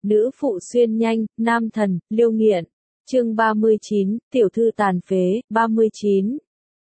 Nữ phụ xuyên nhanh, nam thần, liêu nghiện. Chương 39, tiểu thư tàn phế, 39.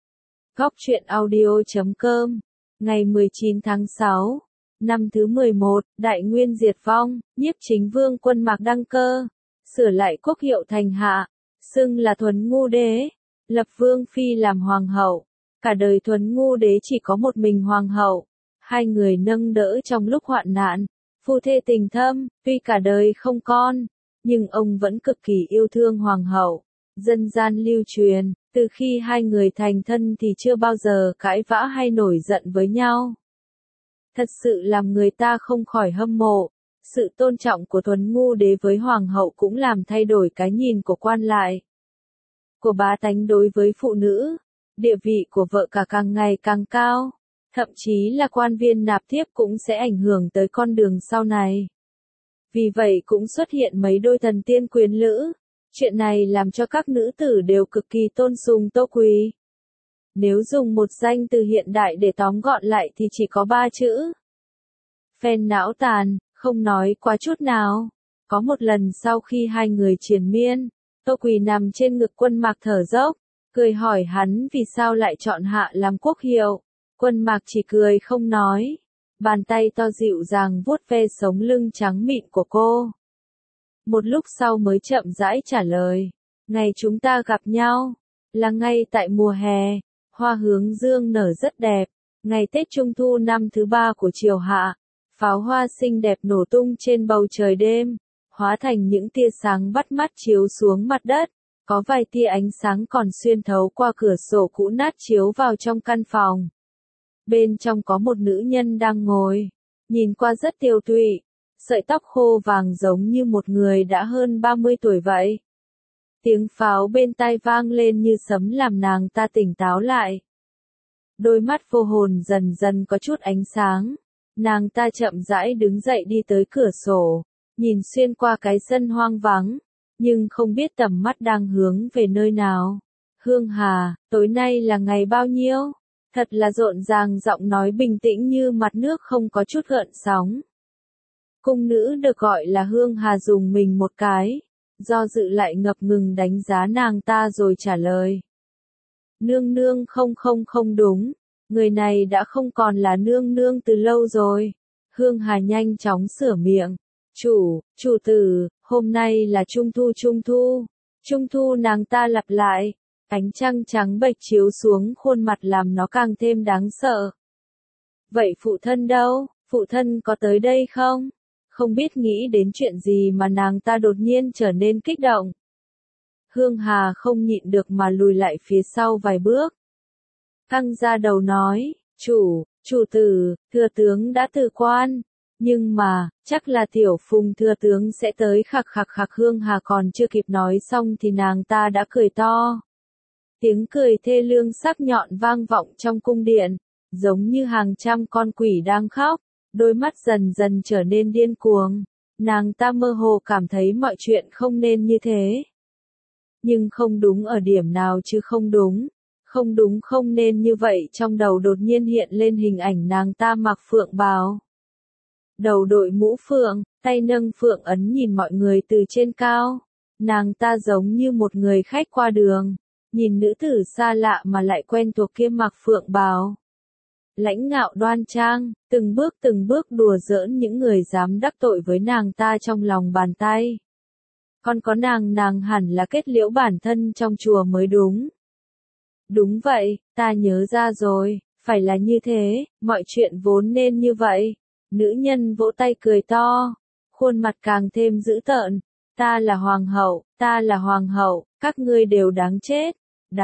Góc truyện audio.com. Ngày 19 tháng 6, năm thứ 11, Đại Nguyên diệt vong, Nhiếp Chính Vương Quân Mạc đăng cơ, sửa lại quốc hiệu thành Hạ, xưng là Thuấn Ngu Đế, lập Vương Phi làm hoàng hậu. Cả đời Thuấn Ngu Đế chỉ có một mình hoàng hậu, hai người nâng đỡ trong lúc hoạn nạn, phu thê tình thâm, tuy cả đời không con, nhưng ông vẫn cực kỳ yêu thương hoàng hậu. Dân gian lưu truyền, từ khi hai người thành thân thì chưa bao giờ cãi vã hay nổi giận với nhau. Thật sự làm người ta không khỏi hâm mộ. Sự tôn trọng của Thuấn Ngu Đế với hoàng hậu cũng làm thay đổi cái nhìn của quan lại, của bá tánh đối với phụ nữ. Địa vị của vợ cả càng ngày càng cao, thậm chí là quan viên nạp thiếp cũng sẽ ảnh hưởng tới con đường sau này. Vì vậy cũng xuất hiện mấy đôi thần tiên quyến lữ. Chuyện này làm cho các nữ tử đều cực kỳ tôn sùng Tô Quỳ. Nếu dùng một danh từ hiện đại để tóm gọn lại thì chỉ có 3 chữ: phen não tàn, không nói quá chút nào. Có một lần sau khi hai người triền miên, Tô Quỳ nằm trên ngực Quân Mạc thở dốc, cười hỏi hắn vì sao lại chọn Hạ làm quốc hiệu. Quân Mạc chỉ cười không nói, bàn tay to dịu dàng vuốt ve sống lưng trắng mịn của cô. Một lúc sau mới chậm rãi trả lời, ngày chúng ta gặp nhau, là ngay tại mùa hè, hoa hướng dương nở rất đẹp, ngày Tết Trung Thu năm thứ 3 của triều Hạ, pháo hoa xinh đẹp nổ tung trên bầu trời đêm, hóa thành những tia sáng bắt mắt chiếu xuống mặt đất, có vài tia ánh sáng còn xuyên thấu qua cửa sổ cũ nát chiếu vào trong căn phòng. Bên trong có một nữ nhân đang ngồi, nhìn qua rất tiều tụy, sợi tóc khô vàng giống như một người đã hơn 30 tuổi vậy. Tiếng pháo bên tai vang lên như sấm làm nàng ta tỉnh táo lại. Đôi mắt vô hồn dần dần có chút ánh sáng. Nàng ta chậm rãi đứng dậy đi tới cửa sổ, nhìn xuyên qua cái sân hoang vắng, nhưng không biết tầm mắt đang hướng về nơi nào. Hương Hà, tối nay là ngày bao nhiêu? Thật là rộn ràng, giọng nói bình tĩnh như mặt nước không có chút gợn sóng. Cung nữ được gọi là Hương Hà dùng mình một cái, do dự lại ngập ngừng đánh giá nàng ta rồi trả lời. Nương nương, không đúng, người này đã không còn là nương nương từ lâu rồi. Hương Hà nhanh chóng sửa miệng. Chủ tử, hôm nay là Trung Thu nàng ta lặp lại. Ánh trăng trắng bệch chiếu xuống khuôn mặt làm nó càng thêm đáng sợ. Vậy phụ thân đâu, phụ thân có tới đây không? Không biết nghĩ đến chuyện gì mà nàng ta đột nhiên trở nên kích động. Hương Hà không nhịn được mà lùi lại phía sau vài bước. Căng ra đầu nói, chủ tử, thừa tướng đã từ quan. Nhưng mà, chắc là tiểu Phùng thừa tướng sẽ tới khặc. Hương Hà còn chưa kịp nói xong thì nàng ta đã cười to. Tiếng cười thê lương sắc nhọn vang vọng trong cung điện, giống như hàng trăm con quỷ đang khóc, đôi mắt dần dần trở nên điên cuồng. Nàng ta mơ hồ cảm thấy mọi chuyện không nên như thế. Nhưng không đúng ở điểm nào chứ không đúng. Không nên như vậy, trong đầu đột nhiên hiện lên hình ảnh nàng ta mặc phượng bào. Đầu đội mũ phượng, tay nâng phượng ấn nhìn mọi người từ trên cao. Nàng ta giống như một người khách qua đường. Nhìn nữ tử xa lạ mà lại quen thuộc kia mặc phượng bào. Lãnh ngạo đoan trang, từng bước đùa giỡn những người dám đắc tội với nàng ta trong lòng bàn tay. Còn có nàng hẳn là kết liễu bản thân trong chùa mới đúng. Đúng vậy, ta nhớ ra rồi, phải là như thế, mọi chuyện vốn nên như vậy. Nữ nhân vỗ tay cười to, khuôn mặt càng thêm dữ tợn. Ta là hoàng hậu, các ngươi đều đáng chết.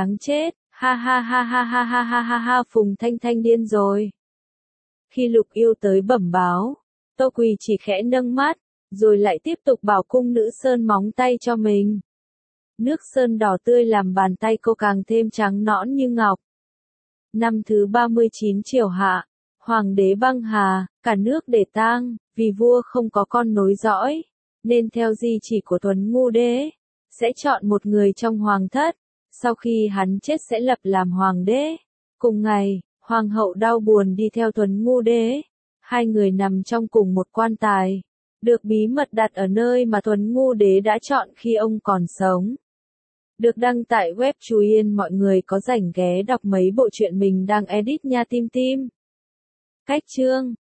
Ha, Phùng Thanh điên rồi. Khi Lục Yêu tới bẩm báo, Tô Quỳ chỉ khẽ nâng mắt, rồi lại tiếp tục bảo cung nữ sơn móng tay cho mình. Nước sơn đỏ tươi làm bàn tay cô càng thêm trắng nõn như ngọc. Năm thứ 39 triều Hạ, Hoàng đế băng hà, cả nước để tang, vì vua không có con nối dõi, nên theo di chỉ của Thuấn Ngu Đế, sẽ chọn một người trong hoàng thất. Sau khi hắn chết sẽ lập làm hoàng đế. Cùng ngày, hoàng hậu đau buồn đi theo Thuấn Ngu Đế. Hai người nằm trong cùng một quan tài. được bí mật đặt ở nơi mà Tuấn Ngu Đế đã chọn khi ông còn sống. Được đăng tại web Chú Yên, mọi người có rảnh ghé đọc mấy bộ truyện mình đang edit nha tim tim. Cách chương